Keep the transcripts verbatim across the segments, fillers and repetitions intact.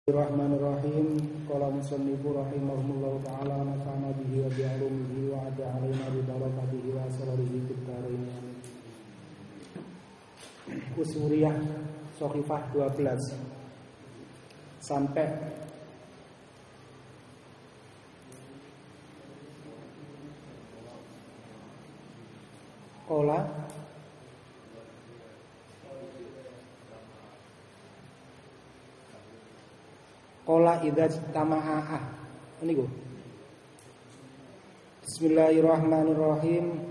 Bismillahirrahmanirrahim. Qala musannifu rahimahullahu ta'ala nafa'ana bihi wa bi'ulumihi wa ada alaina bi barakatihi wa asrarihi fid dharain. Usuriyah Shahifah dua belas sampai Qala Qala idza tama'ah. Ini go. Bismillahirrahmanirrahim.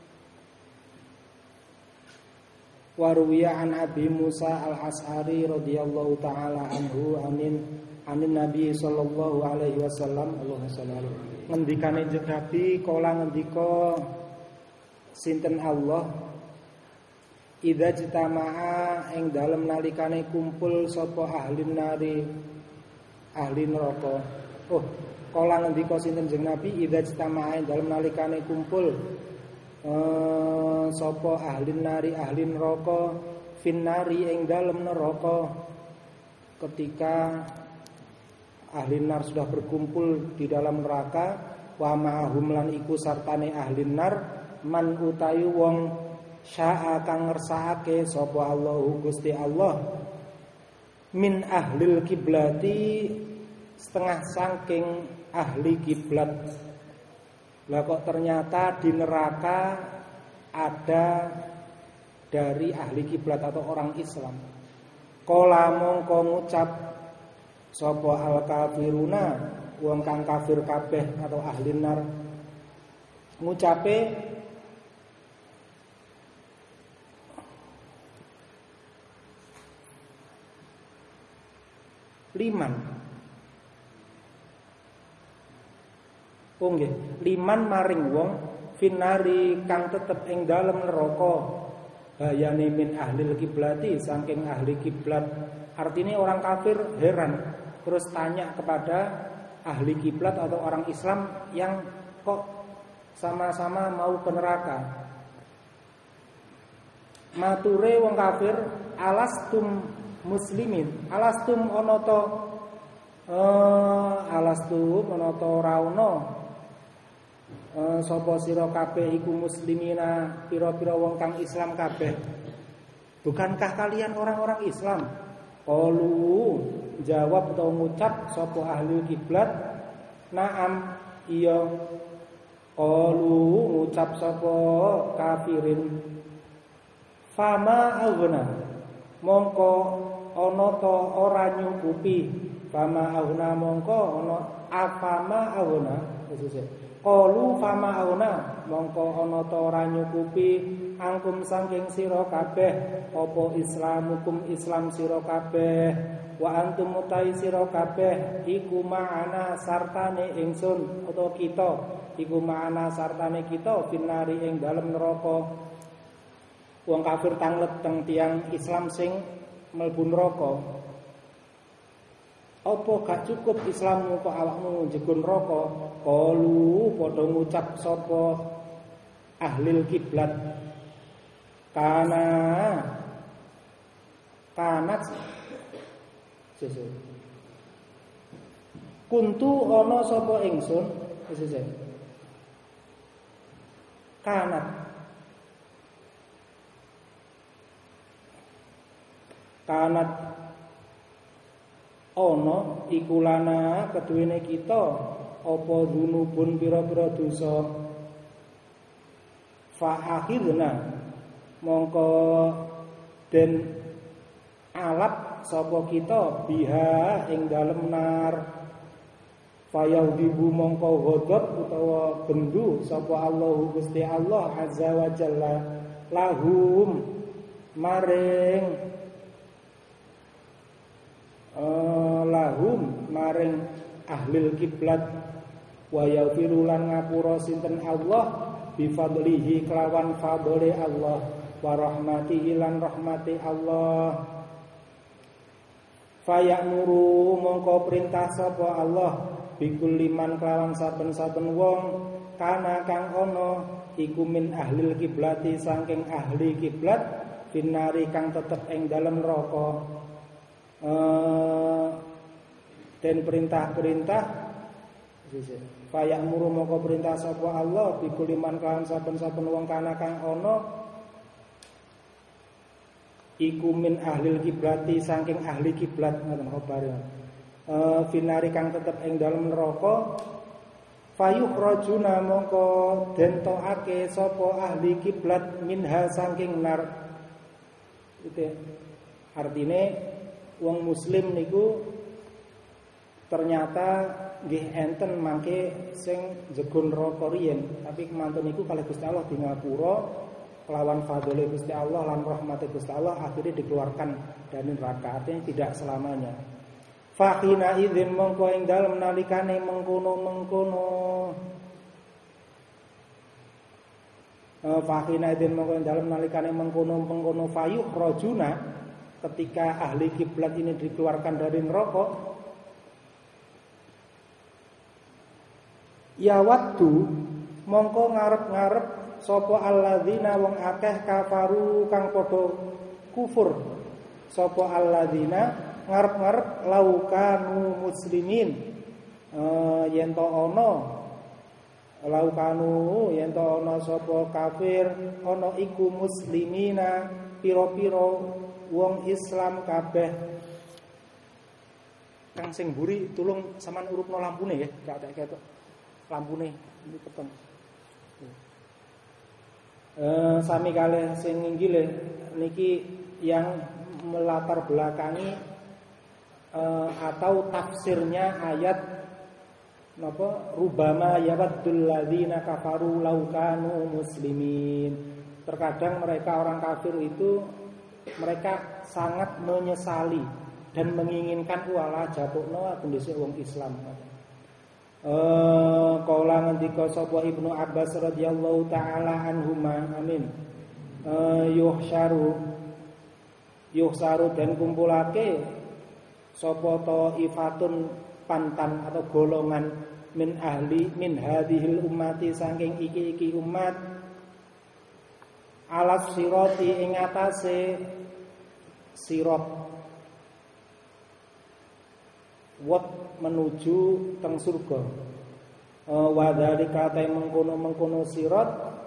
Wa ruwiya an Abi Musa al-Asy'ari radhiyallahu ta'ala anhu anin anin Nabi sallallahu alaihi wasallam Allahumma shalli alaihi. Ngendikane Nabi kala ngendika sinten Allah idza jitama'a ing dalem nalikane kumpul sapa ahli nari ahli neraka. Oh, kala ngendika sinten jeneng Nabi idza jtama'a dalem nalikane kumpul eh sapa ahli nari ahli neraka finnari ing dalem neraka. Ketika ahli nar sudah berkumpul di dalam neraka, wa ma'hum lan iku sartane ahli nar man utayu wong syaa kang ngersakake sapa Allahu Gusti Allah min ahlil kiblati setengah saking ahli kiblat. Lah kok ternyata di neraka ada dari ahli kiblat atau orang Islam. Kala mongko ngucap sapa al kafiruna wong kang kafir kabeh atau ahli nar ngucape liman oh nggih liman maring wong finari kang tetep ing dalem neraka bayane min ahlil kiblati saking ahli kiblat. Artinya orang kafir heran terus tanya kepada ahli kiblat atau orang Islam yang kok sama-sama mau ke neraka. Mature wong kafir alastum muslimin alastum ana ta eh alastum ana ta ora ana eh sapa sira kabeh iku muslimina pira-pira wong kang Islam kabeh. Bukankah kalian orang-orang Islam? Qalu jawab atau ngucap sapa ahli kiblat na'am iya. Qalu ngucap sapa kafirin fama aghna mongko ana ta ora nyukupi fama aghna mongko ana afama aghna sesuk qalu fama aghna mongko ana ta ora nyukupi angkum saking sira kabeh apa islamukum islam sira kabeh wa antum mutai sira kabeh iku ma'ana sartane ingsun utawa kita iku ma'ana sartane kita finari ing dalem neraka. Wong kafir tanglet teng tiyang Islam sing mlebu neraka. Apa gak cukup Islammu kok awakmu njegon neraka? Qalu padha ngucap sapa ahlil kiblat kana kanat sesuk kuntu ana sapa ingsun sesuk kanat kanat ana iku lana keduwene kita apa dzunubun pira-pira dosa fa akhirna mongko den alap sapa kita biha ing dalem nar fayaudibu mongko ghadab utawa bendu sapa Allahu Gusti Allah azza wa jalla lahum maring Uh, lahum maring ahlil kiblat wa yaghfiru lan ngapura sinten Allah bi fadlihi kelawan fadli Allah wa rahmatihi lan rahmati Allah fayamuru mongko perintah sapa Allah bikul liman kelawan saben-saben wong kana kang ana iku min ahlil kiblati saking ahli kiblat finari kang tetep ing dalem neraka. Uh, dan perintah-perintah fa ya'muru moko perintah sapa Allah bi kuliman kan saben-saben wong kana kang ana iku min ahlil kiblati saking ahli kiblat ngoten khabare eh finari kang tetep ing dalem neraka fayukhrajuna mongko den toake sapa ahli kiblat minha saking nar. Itu artine wong muslim niku ternyata nggih enten mangke sing jegon neraka riyen, tapi kemantun niku kalih Gusti Allah di ngapura kelawan fadhole Gusti Allah lan rahmate Gusti Allah akhirnya dikeluarkan dari neraka. Artinya tidak selamanya. Fakhina idzin mongko ing dalem nalikane mengkono-mengkono Fakhina idzin mongko ing dalem nalikane mengkono-mengkono fayuh rajuna ketika ahli kiblat ini dikeluarkan dari neraka ya waktu mongko ngarep-ngarep sapa alladzina wong akeh kafaru kang padha kufur sapa alladzina ngarep-ngarep laukanu muslimin uh, yen to ana laukanu yen to ana sapa kafir ana iku muslimina pira-pira wong Islam kabeh kang sing mburi tulung sampean urupno lampune nggih gak tak ketok lampune iki peteng eh sami kalih sing inggil niki yang melatar belakangi Uh, atau tafsirnya ayat napa rubama yawaddul ladzina kafaru law kanu muslimin. Terkadang mereka orang kafir itu mereka sangat menyesali dan menginginkan wala jabukno kondisi wong Islam. Eh kala ngendika sapa Ibnu Abbas radhiyallahu taala anhuma amin. Eh yuhsyaru yuhsaru dan kumpulake sapa taifatun pantan atau golongan min ahli min hadhil ummati saking iki-iki umat alas sirati ing atase sirat wat menuju teng surga wa dzalika ta mengkono-mengkono sirat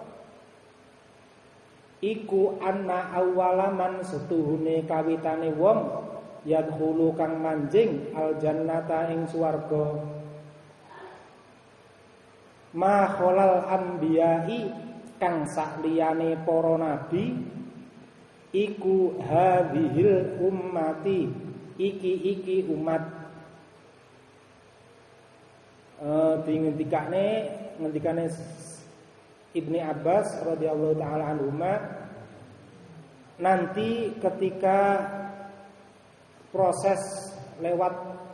iku anna awwalaman setuhune kawitane wong yadkhulu kang manjing al jannata ing swarga ma kholal anbiya'i kang sakliyane para nabi iku hadhil ummati iki-iki umat eh dingendikane ngendikane Ibnu Abbas radhiyallahu taala anhuma nanti ketika proses lewat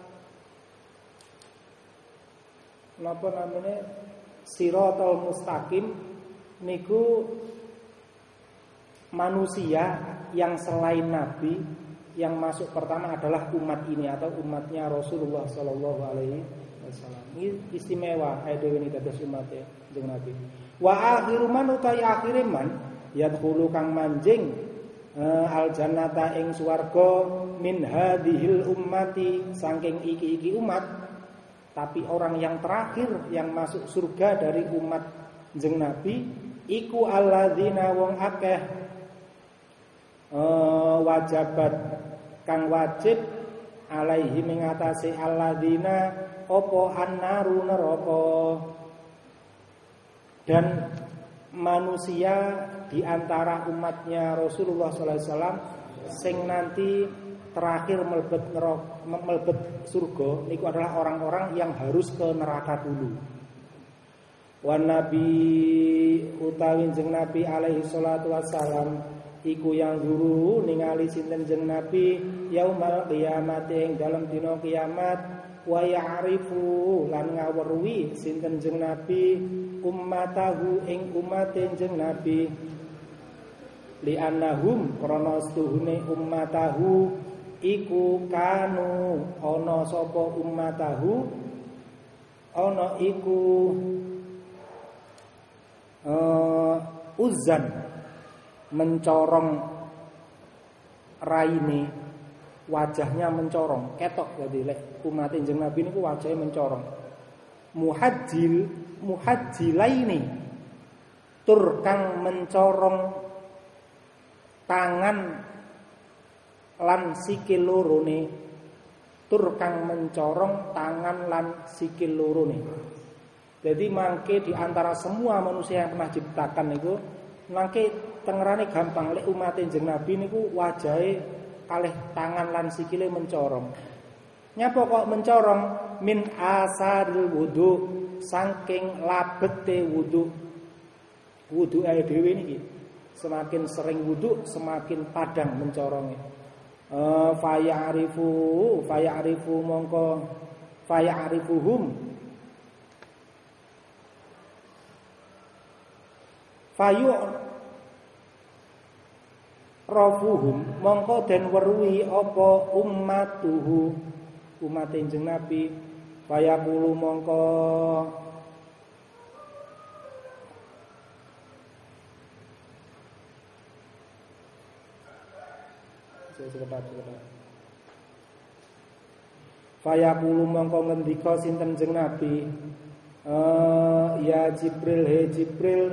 napa namanya siratal mustaqim niku manusia yang selain nabi yang masuk pertama adalah umat ini atau umatnya Rasulullah sallallahu alaihi wasallam. Ini istimewa dhewe niki dados umate jeneng nabi. Wa akhiru man utai akhire man yadkhulu kang manjing al jannata ing swarga min hadhil ummati saking iki-iki umat, tapi orang yang terakhir yang masuk surga dari umat jeng nabi iku alladzina wong akeh uh, wajabat kang wajib alaihi mengatasi alladzina opo annaru neraka dan manusia di antara umatnya Rasulullah sallallahu alaihi wasallam sing nanti terakhir melebet neraka melebet surga niku adalah orang-orang yang harus ke neraka dulu. Wan nabi utawi jeng nabi alaihi salatu wassalam iku yang guru ningali sinten jeng nabi yaumal qiyamah ing dalam dina kiamat wa ya'rifu lan ngaweruhi sinten jeng nabi ummatahu ing umate jeng nabi li annahum krana stuhune ummatahu iku kanu ana sapa ummatahu ana iku uh, uzan mencorong raine wajahnya mencorong, ketok dadi lek umat Kanjeng Nabi niku wajahnya mencorong. Muhajjil muhajjilaini tur kang mencorong tangan lan sikil lorone, tur kang mencorong tangan lan sikil lorone. Jadi mangke di antara semua manusia yang pernah diciptakan niku mangke tengerane gampang lek umat Kanjeng Nabi niku wajahe kalih tangan lan sikile mencorong. Nyapa kok mencorong? Min asaril wudu, saking labete wudu. Wudu ae dhewe niki semakin sering wudu semakin padang mencorongnya. Eh fayarifu fayarifu mongko fayarifuhum fayu rafuhum mongko den weruhi apa ummatuhu umat Kanjeng Nabi fayaqulu mongko fayaqulu mongko ngendika sinten Kanjeng Nabi uh, ya Jibril he Jibril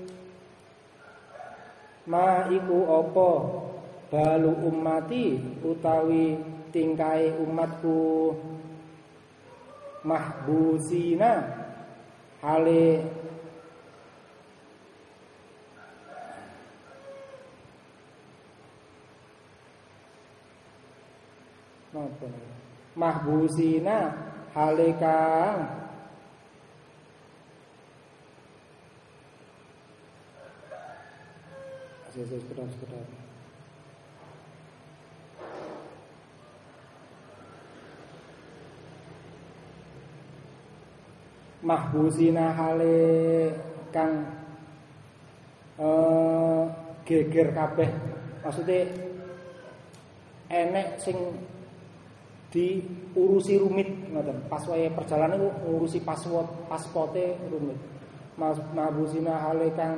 ma iku apa balu ummati utawi tingkai umatku mahbusina hale napa mahbusina hale kang sekedar-sekedar mahbusina hale kang eh, geger kabeh, maksudnya enek sing diurusi rumit ngoten. Pas wae perjalanan itu ngurusi password pasporte rumit. Mahbusina hale kang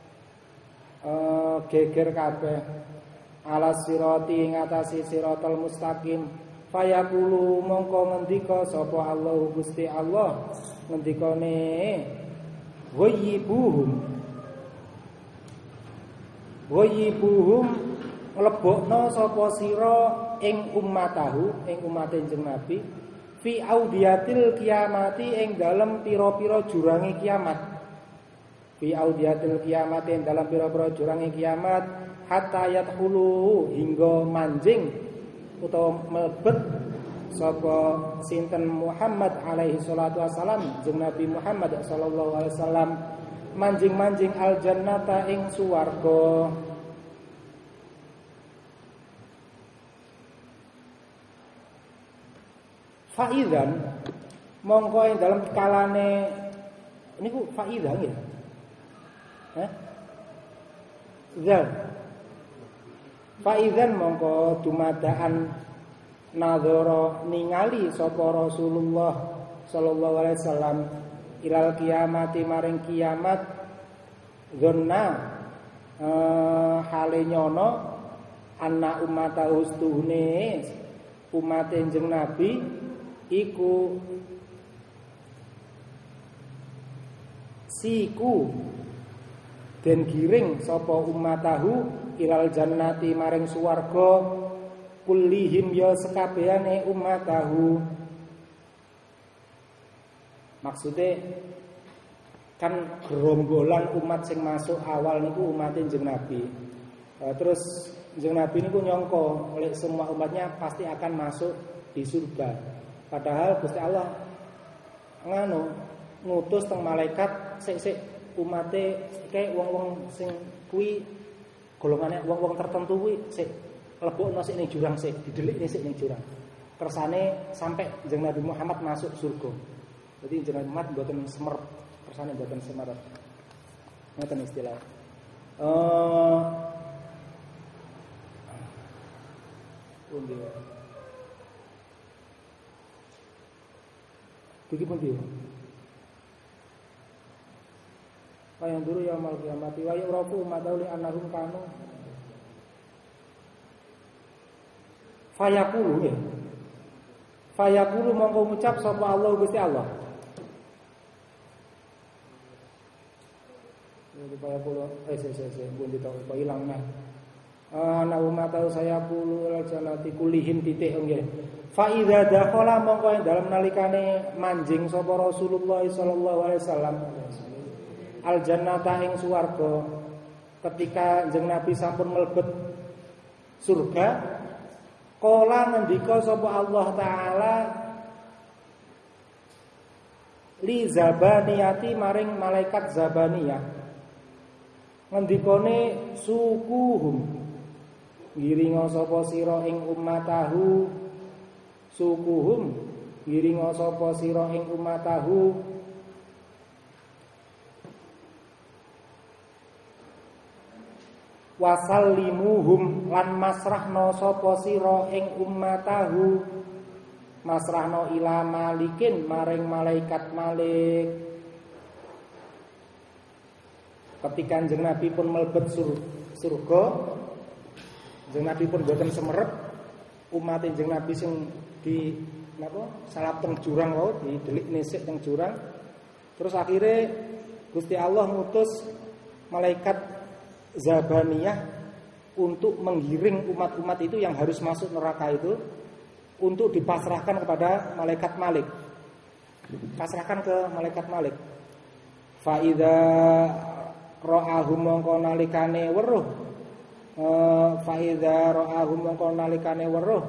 Uh, geger kabeh ala sirati ngatasi siratal mustaqim fayaqulu mongko ngendika sapa Allah Gusti Allah ngendikane ghayyibuhum ghayyibuhum nglebokno sapa sira ing ummatahu ing umat Kanjeng Nabi fi audiatil kiamati ing dalem pira-pira jurange kiamat fi audiatil kiamat yang dalam pira-pira jurange kiamat hatta yadkhulu hingga manjing utawa mlebet sapa sinten Muhammad alaihi salatu wasalam jeung Nabi Muhammad sallallahu alaihi wasallam manjing-manjing al jannata ing swarga. Faizan mongko ing dalam kalane niku faizan ya. Eh? Zal Faizan mongko dumadaan nadhara ningali sapa Rasulullah sallallahu alaihi wasallam ilal kiamati maring kiamat zonna eh, hale nyono anna ummata ustuhne umat Kanjeng Nabi iku siku den giring sapa ummatahu ilal jannati maring swarga kullihim ya sekabehane ummatahu. Maksudnya kan gerombolan umat sing masuk awal niku umat Kanjeng Nabi. Uh, terus Kanjeng Nabi niku nyangka oleh semua umatnya pasti akan masuk di surga. Padahal Gusti Allah nganu ngutus teng malaikat sik-sik umate kayak wong-wong sing kuwi golongane wong-wong tertentu kuwi sik lebokno sik ning jurang sik didelikne sik ning jurang. Kersane sampai Kanjeng Nabi Muhammad masuk surga. Jadi Kanjeng Nabi Muhammad mboten semer, kersane mboten semer. Ngoten istilah. Eh uh, pundi. Iki pundi. Yang dulu ya mal kiamati wa yurafu madawli annahum kanu Fayaqulu ya. Fayaqulu mongko ngucap sapa Allah Gusti Allah. Jadi fayaqulu eh saya saya saya pun ditahu apa ilang nah. Ana umat saya qulu al jannati kullihim titik nggih. Fa idza dakhala mongko ing dalem nalikane manjing sapa Rasulullah sallallahu alaihi wasallam al jannata ing swarga ketika jeneng Nabi sampun mlebet surga kala ngendika sapa Allah taala li zabaniyati maring malaikat zabaniyah ngendikane sukuhum giringa sapa sira ing ummatahu sukuhum giringa sapa sira ing ummatahu wasallimuhum lan masrahna sapa sira ing ummatahu masrahna ila malikin maring malaikat Malik ketika jeneng Nabi pun mlebet surga jeneng Nabi pun boten semerep umat jeneng Nabi sing di napa salap teng jurang wae didelik nesik teng jurang terus akhirnya Gusti Allah ngutus malaikat Zabaniyah untuk menggiring umat-umat itu yang harus masuk neraka itu untuk dipasrahkan kepada malaikat Malik. Pasrahkan ke malaikat Malik. Fa idza ra'ahum mongko nalikane weruh fa idza ra'ahum mongko nalikane weruh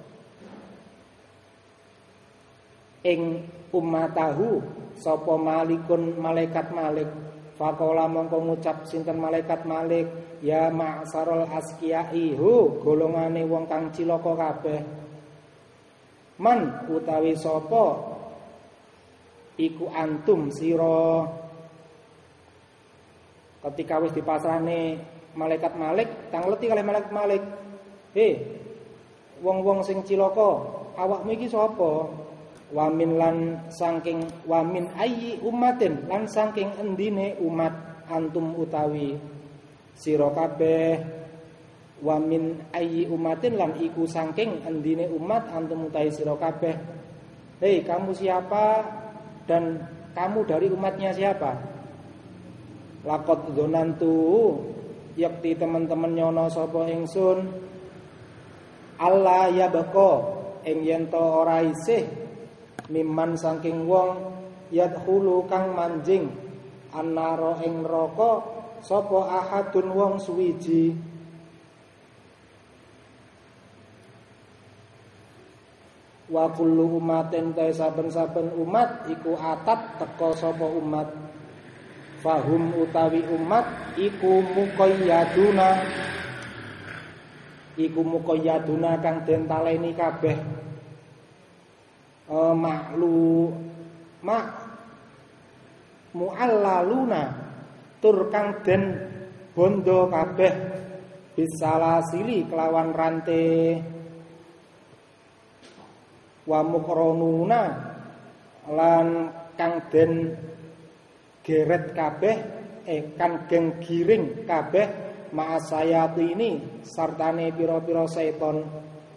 ing ummatahu sapa malikun malaikat Malik faqala mongko ngucap sinten malaikat Malik ya ma'sarul askiyai hu golongane wong kang cilaka kabeh man utawi sapa iku antum sira ketika wis dipasrahne malaikat Malik tangleti kalih malaikat Malik he wong-wong sing cilaka awakmu iki sapa wamin lan saking wamin ayyi ummatin lan saking endine umat antum utawi sira kabeh wamin ayyi ummatin lan iku saking endine umat antum utawi sira kabeh hei kamu siapa dan kamu dari umatnya siapa laqad dzonantu yakti teman-teman nyono sapa ingsun Allah ya bako ing yen to ora isih miman saking wong yadkhulu kang manjing annara ing neraka sapa ahadun wong suwiji wa kullu umatin ta saben-saben umat iku atat teka sapa umat fahum utawi umat iku muqayyaduna iku muqayyaduna kang den taleni kabeh Uh, maklu mak muallaluna tur kang den bondo kabeh bisalasili kelawan rante wa mukronuna lan kang den geret kabeh eh kang geng giring kabeh ma'asayatini sartane pira-pira seton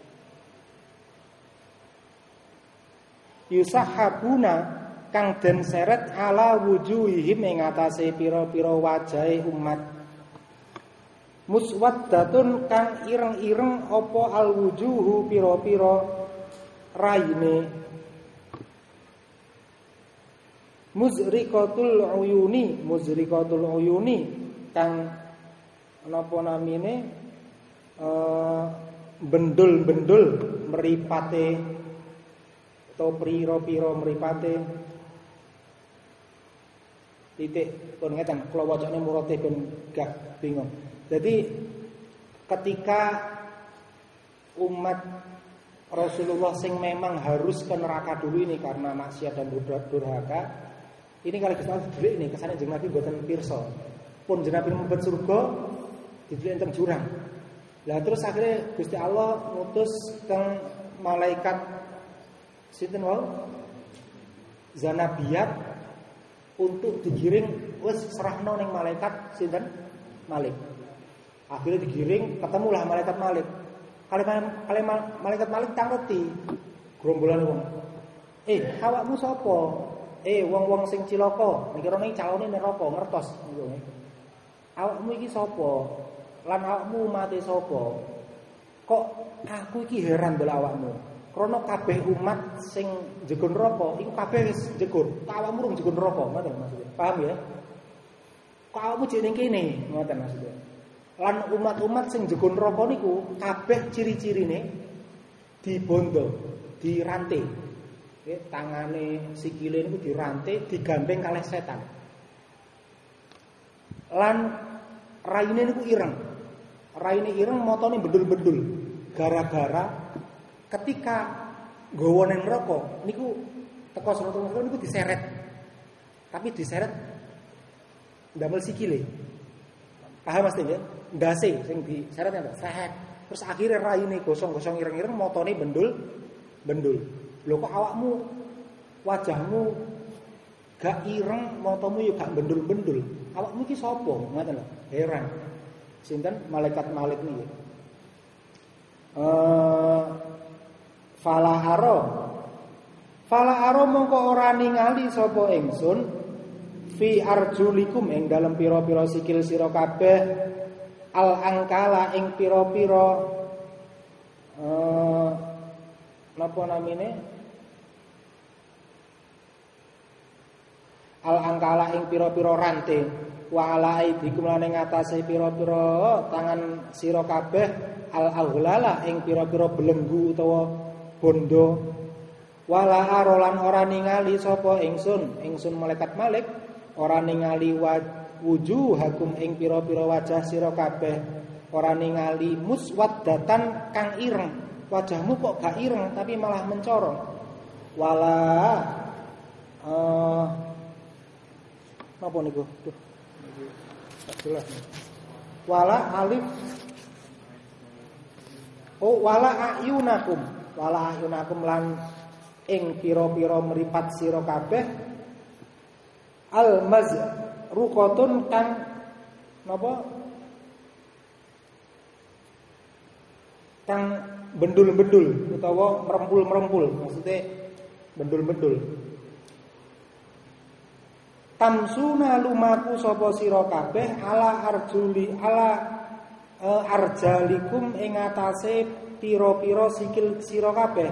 yusahabuna kang den seret ala wujuhihim ing atase pira-pira wajahe umat muswaddatun kang ireng-ireng apa al wujuhu pira-pira raine muzriqatul uyuni muzriqatul uyuni kang napa namine uh, bendul-bendul mripate atau piro-piro mripate titik pun ngeten kula wacane murate ben gak bingung. Jadi ketika umat Rasulullah sing memang harus ke neraka dulu ini karena maksiat dan durhaka, ini kalau kita delik ini kesane jeneng Nabi mboten pirsa. Pun jeneng Nabi mlebet surga didelik teng jurang. Lah terus akhirnya Gusti Allah ngutus teng malaikat sinten wau Zanabiyat untuk digiring wis serahno ning malaikat sinten Malik. Akhirnya digiring ketemulah malaikat Malik. Kali kali malaikat Malik tak ngerti. Grombolan wong. Eh, awakmu sapa? Eh, wong-wong sing cilaka, mikirane iki calone neraka, ngertos ngono. Awakmu iki sapa? Lan awakmu mate sapa? Kok aku iki heran delok awakmu. Krana kabeh umat sing jegon neraka iku kabeh wis jegon. Awakmu rung jegon neraka, ngoten maksudnya. Paham ya? Kok awakmu jek ning kene, ngoten maksudnya. Lan umat-umat sing jegon neraka niku kabeh ciri-cirine dibondo, dirantai. Nggih, tangane sikile niku dirantai, digandeng kalih setan. Lan raine niku ireng. Raine ireng, motone bendul-bendul. Gara-gara ketika nggawa nang neraka niku teka saka neraka niku diseret. Tapi diseret ndamel sikile. Paham Mas ya? Ndase sing diseret napa? Sehet. Terus akhirnya raine gosong-gosong ireng-ireng, motone bendul-bendul. Lho kok awakmu wajahmu gak ireng, motomu yo gak bendul-bendul. Awakmu iki sapa? Ngoten lho. Heran. Sinten malaikat Malik niki. Eh falaharo. Falaharo mongko ora ningali sapa ingsun fi arjulikum ing dalem pira-pira sikil sira kabeh al angkala ing pira-pira eh napa namine al angkala ing pira-pira ranting wa ala aidikum lan ing atase pira-pira tangan sira kabeh al aghlala ing pira-pira belenggu utawa bondo wala arolan ora ningali sapa ingsun ingsun malaikat Malik ora ningali wujuhakum ing pira-pira wajah sira kabeh ora ningali muswaddatan kang ireng wajahmu kok gak ireng tapi malah mencorong wala uh, napa niku tuh jelas wala alif oh wala ayunakum wala ayunakum lan ing pira-pira mripat sira kabeh al mazruqatun kang napa kang bendul-bendul utawa merempul-merempul maksudnya bendul-bendul tamsuna lumaku sapa sira kabeh ala arjuli ala e, arjalikum ing atase pira-pira sikil sira kabeh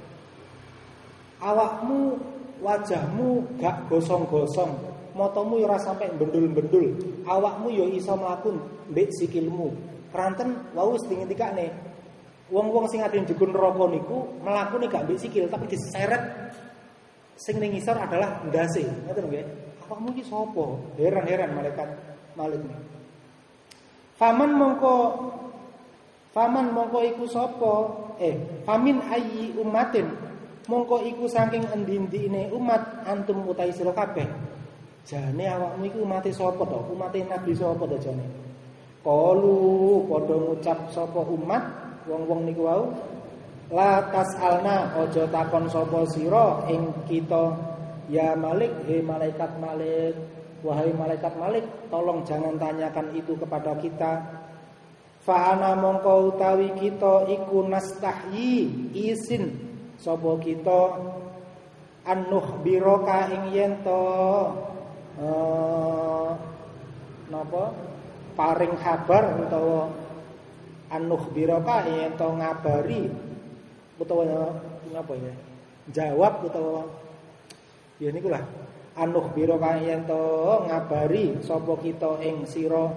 awakmu wajahmu gak gosong-gosong matamu ora sampai bendul-bendul awakmu ya iso mlaku mbek sikilmu kranten wau dingin-dikane wong-wong sing ade jegun neraka niku mlakune gak mbek sikil tapi diseret sing ning ngisor adalah ndase ngoten nggih awakmu iki sapa heran-heran malaikat Malik niku faman mongko faman mongko iku sapa eh famin ayyi ummatin mongko iku saking endi-endine umat antum utahe sira kabeh jane awakmu iku umate sapa to umate nabi sapa to jane qalu padha ngucap sapa umat wong-wong niku wau la tasalna aja takon sapa sira ing kita ya Malik he malaikat Malik wahai malaikat Malik tolong jangan tanyakan itu kepada kita fa ana mongko utawi kita iku nastahyi isin sapa kita anuh biroka ing yen to eh napa paring kabar utawa anuh biroka yen to ngabari utawa napa ya jawab utawa ya niku lah anuh biroka yen to ngabari sapa kita ing sira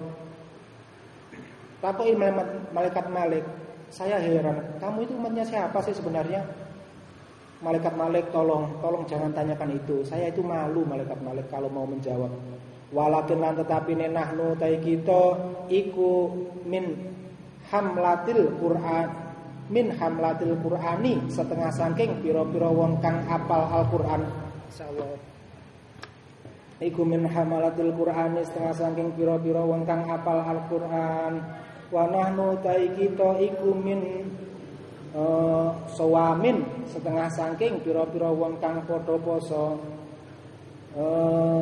takoki malaikat Malik saya heran kamu itu umatnya siapa sih sebenarnya malaikat Malik tolong tolong jangan tanyakan itu saya itu malu malaikat Malik kalau mau menjawab walakin lan tetapi nahnu ta kita iku min hamlatil Quran min hamlatil Qurani setengah saking pira-pira wong kang apal Al-Qur'an insyaallah iku min hamalatil Qur'ani setengah saking pira-pira wong kang apal Al-Qur'an wa nahnu ta kita iku min uh, sawamin setengah saking pira-pira wong kang padha poso uh,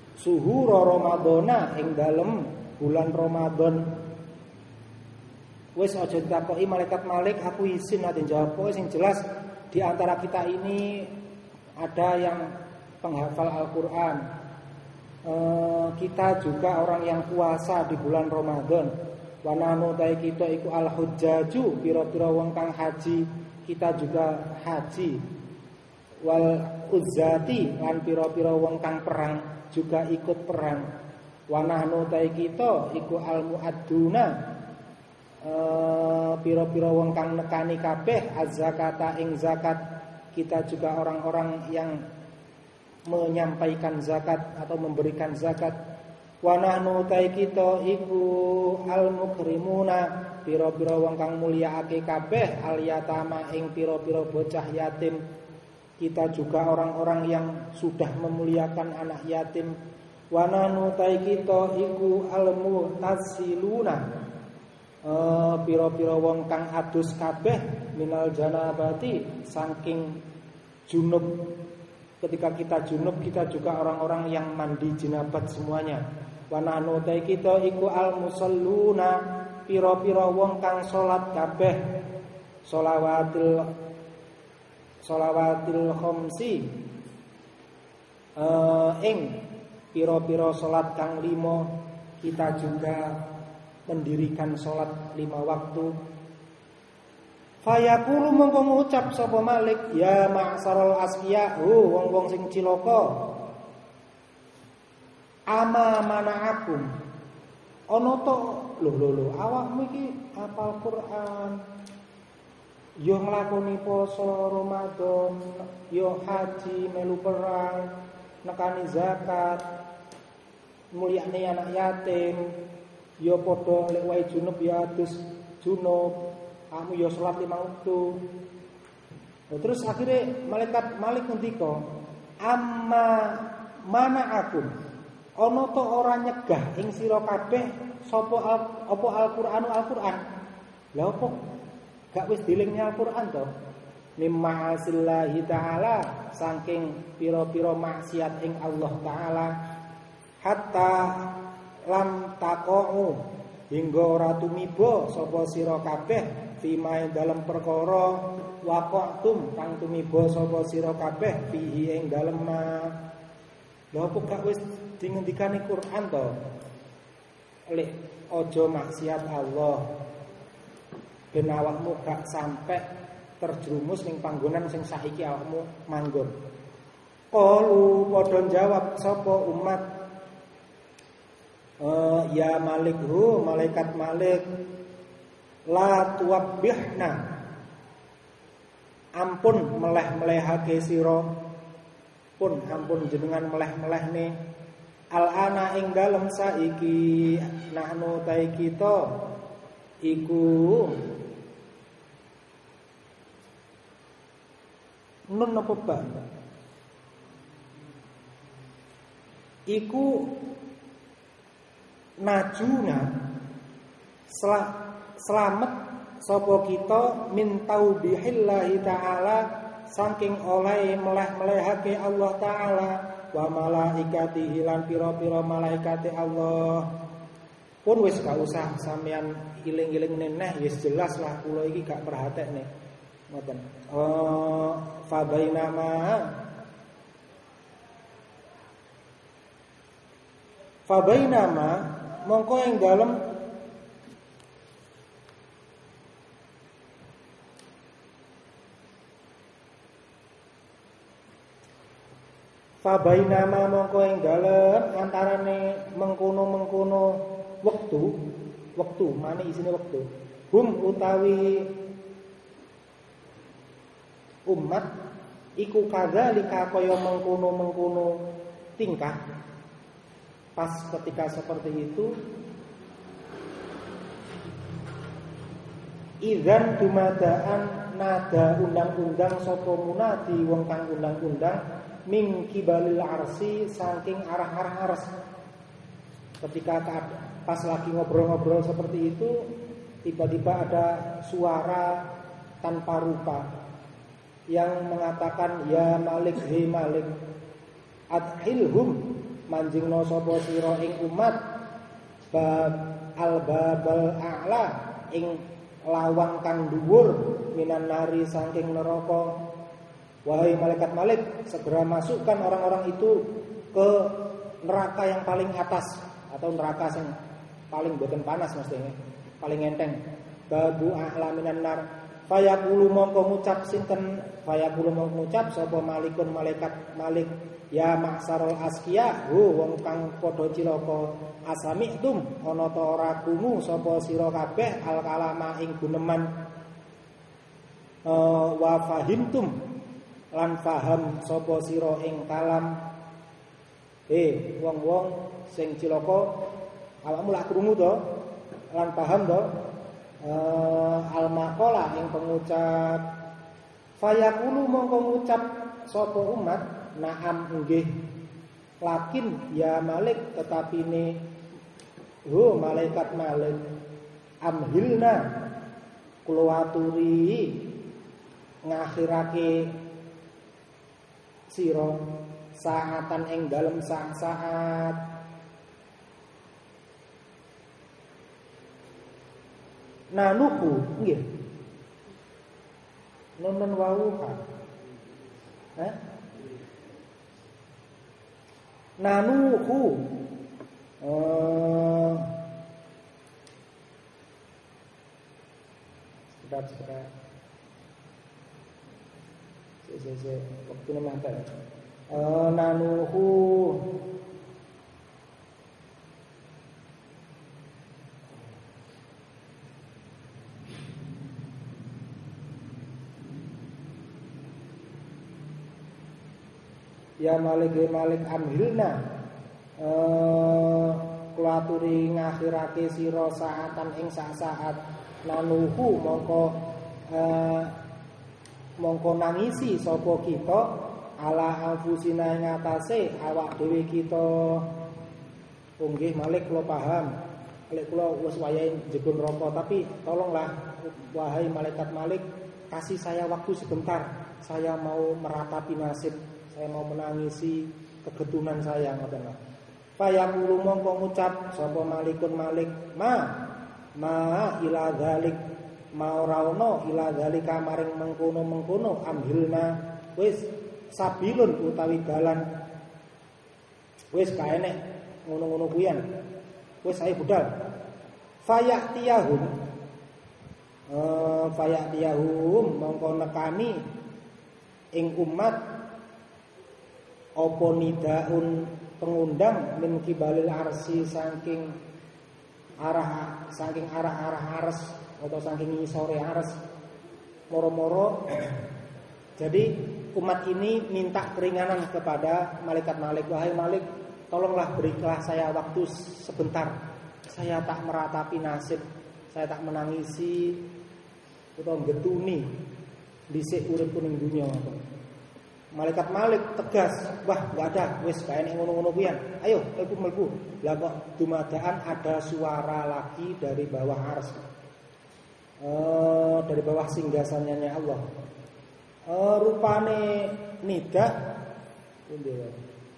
suhu Ramadhana ing dalem bulan Ramadan Wis aja ditakoki malaikat Malik, aku izin ate jawab. Sing jelas di antara kita ini ada yang penghafal Al-Qur'an. E, kita juga orang yang puasa di bulan Ramadan. Wa nahnu ta kita iku al-hujjaju, pira-pira wong kang haji, kita juga haji. Wal uzzati, lan pira-pira wong kang perang juga ikut perang. Wa nahnu ta kita iku al-muadduna, Uh, piro-piro wong kang nekani kabeh az-zakata ing zakat, kita juga orang-orang yang menyampaikan zakat atau memberikan zakat. Wa nahnu ta kita iku al-mukrimuna, piro-piro wong kang mulyaake kabeh al-yatama ing piro-piro bocah yatim, kita juga orang-orang yang sudah memuliakan anak yatim. Wa nahnu ta kita iku al-mu'tasiluna, Uh, piro-piro wong kang adus kabeh minal janabati, saking junub. Ketika kita junub, kita juga orang-orang yang mandi jinabat semuanya. Wa nahnu ta kita iku al musalluna, piro-piro wong kang salat kabeh sholawatil sholawatil khamsi, uh, ing piro-piro salat kang limo, kita juga mendirikan sholat lima waktu. Fayaqulu mongko ngucap sapa Malik, ya ma'sarul asqiya, oh wong-wong sing cilaka, ama mana'akum, ana to lho lho lho awakmu iki hafal Quran, yo nglakoni poso Ramadan, yo haji, melu perang, nekani zakat, mulyane anak yatim, ya padha lek wae junub ya adus junub, kamu ya salat lima waktu. Nah, terus akhirnya malaikat Malik ngendika, amma mana aku ana to ora nyegah ing sira kabeh sapa apa Al-Qur'anu Al-Qur'an. Lha opo gak wis dilingnya Al-Qur'an to? Mimma asillahi ta'ala, saking pira-pira maksiat ing Allah taala, hatta lam taqa'u, hingga ora tumiba sapa sira kabeh fimae dalem perkara waqa'tum kang tumiba sapa sira kabeh fihi ing dalem ma. Lha kok gak wis dingendikane Quran to? Lek aja maksiat Allah ben awakmu gak sampe terjerumus ning panggonan sing saiki awakmu manggon. Qalu padha jawab sapa umat, Uh, ya Malik hu, malaikat Malik, la tuwabbihna, ampun meleh-melehake sira, pun ampun jenengan meleh-melehne, al-ana ing dalem saiki, nahnu ta kita iku nun napa ba iku najuna, sel selamat sapa kita min taubihillahi ta'ala, saking oleh meleh-melehake Allah taala, wa malaikatihi lan pira-pira malaikate Allah. Pun wis gak usah sampean iling-iling neneh, wis jelas lah kula iki gak perhatekne. Ngoten. Oh, fa bainama fa bainama mongko ing dalem fa bainama mongko ing dalem antarane mengkono-mengkono wektu, wektu mane isine wektu, hum utawi umat iku kadzalika kaya mengkono-mengkono tingkah. Pas ketika seperti itu, idzan dumadaan nada undang-undang sapa munadi wong kang undang-undang min kibalil arsi, saking arah-arah ars. Ketika pas lagi ngobrol-ngobrol seperti itu, tiba-tiba ada suara tanpa rupa yang mengatakan, ya Malik, hei Malik, adhilhum, manjingno sapa sira ing umat bab al-babal a'la, ing lawang kang dhuwur minan nari saking neraka. Wahai malaikat Malik, segera masukkan orang-orang itu ke neraka yang paling atas atau neraka yang paling boten panas mestinya, paling enteng. Babu a'la minan nar. Fayaqulu mongko ngucap sinten, fayaqulu mongko ngucap sapa malikun malaikat Malik, ya maksarul asqiya, ho wong kang padha cilaka, asami'tum ana ta ora krungu sapa sira kabeh al kalama ing guneman, uh, wa fahimtum lan paham sapa sira ing kalam. Eh wong-wong sing cilaka, awakmu lak krungu to lan paham to uh, al maqala ing pengucap. Fayaqulu mongko ngucap sapa umat, na'am nggih, lakin ya Malik tetapine ho malaikat Malik, amhilna kula aturi ngakhirake sira saatan ing dalem saat-saat. Nanuku nggih nonton wau kan eh nanuku eh sebentar saya waktu ini mantan. Uh, nanuhu ya Malik ya Malik amhilna uh, kulaturi ngakhirake sira saatan ing saat nanuhu mongko uh, mongko nangisi sapa kita ala anfusina ing atase awak dhewe kita. Nggih Malik kula paham, lek kula wis wayahe njebul neraka, tapi tolonglah wahai malaikat Malik, kasih saya waktu sebentar, saya mau meratapi nasib, saya mau menangisi kegetunan saya ngoten lho. Fayaqulu mongko ngucap sapa Malikun Malik, ma ma ila dzalik, mau raono ila dzalika maring mengkono-mengkono, amhilna wis sabilun utawi dalan, wis kaenek ngono-ngono kuyan, wis ae budal. Fayatiyahum uh, fayatiyahum mongko nekani ing umat apa nidaun pengundang min kibalil arsi saking arah saking arah-arah ares atau saking ngisore ares moro-moro. Jadi umat ini minta keringanan kepada malaikat Malik, wahai Malik, tolonglah berilah saya waktu sebentar, saya tak meratapi nasib, saya tak menangisi atau getuni dhisik uripku ning dunya. Malaikat Malik tegas, wah enggak ada, wis kae nek ngono-ngono pian. Ayo, mlebu mlebu. Lah kok dumadaan ada suara lagi dari bawah ars. Eh dari bawah singgasananya Allah. Eh rupane nida pundi wae.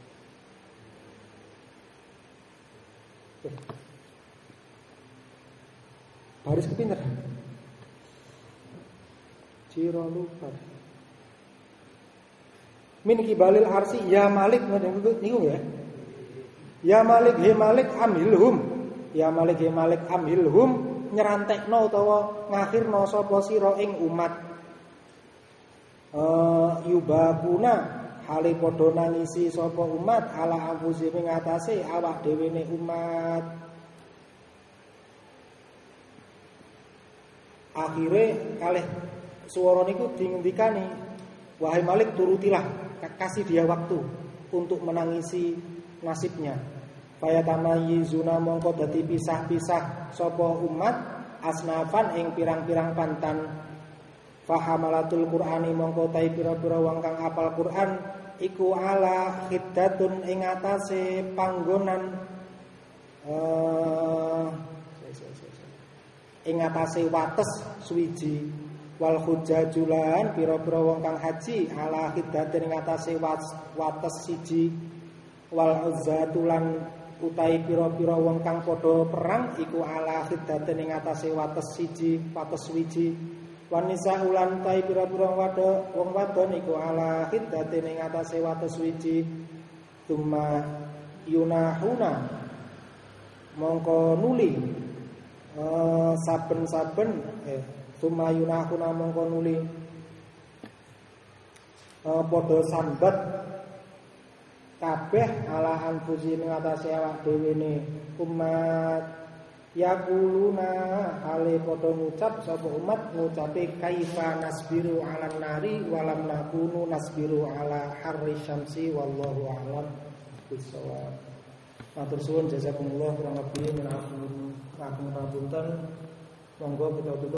Baris kepinter. Ciro lupa. Min kibalil arsi ya Malik niku ya. Ya Malik he Malik amhilhum. Ya Malik he Malik amhilhum, nyerantekno utawa ngakhirno sapa sira ing umat. Uh, yubakuna hale padha nangisi sapa umat ala anfusi ing atase awak dhewe ne umat. Akhire kalih swara niku dingendikani, wahai Malik turutilah, kasih dia waktu untuk menangisi nasibnya. Fayatamayizuna mongko dadi pisah-pisah sapa umat asnafan ing pirang-pirang pantan. Fahamalatul Qur'ani mongko tai pira-pira wong kang apal Qur'an iku ala khiddatun ing atase panggonan uh, ing atase wates suwiji. Wal hujajulan pira-pira wong kang haji ala khiddatin ing atase wates siji. Wal uzzatulan utahi pira-pira wong kang padha perang iku ala khiddatin ing atase wates siji wates wiji wanisa ulan utahi pira-pira wado wong wadon iku ala khiddatin ing atase wates wiji tuma yunahuna mongko nuli uh, saben-saben eh tuma yunahuna mongko nuli uh, padha sambat kabeh ala anfusi ing atase awak dhewe ne umat yaquluna ale padha ngucap sapa umat ngucape kaifa nasbiru ala nari walam nakunu nasbiru ala harri syamsi wallahu a'lam bissawab. Matur suwun jazakumullah kurang lebih min aku ngapunten monggo kita tutup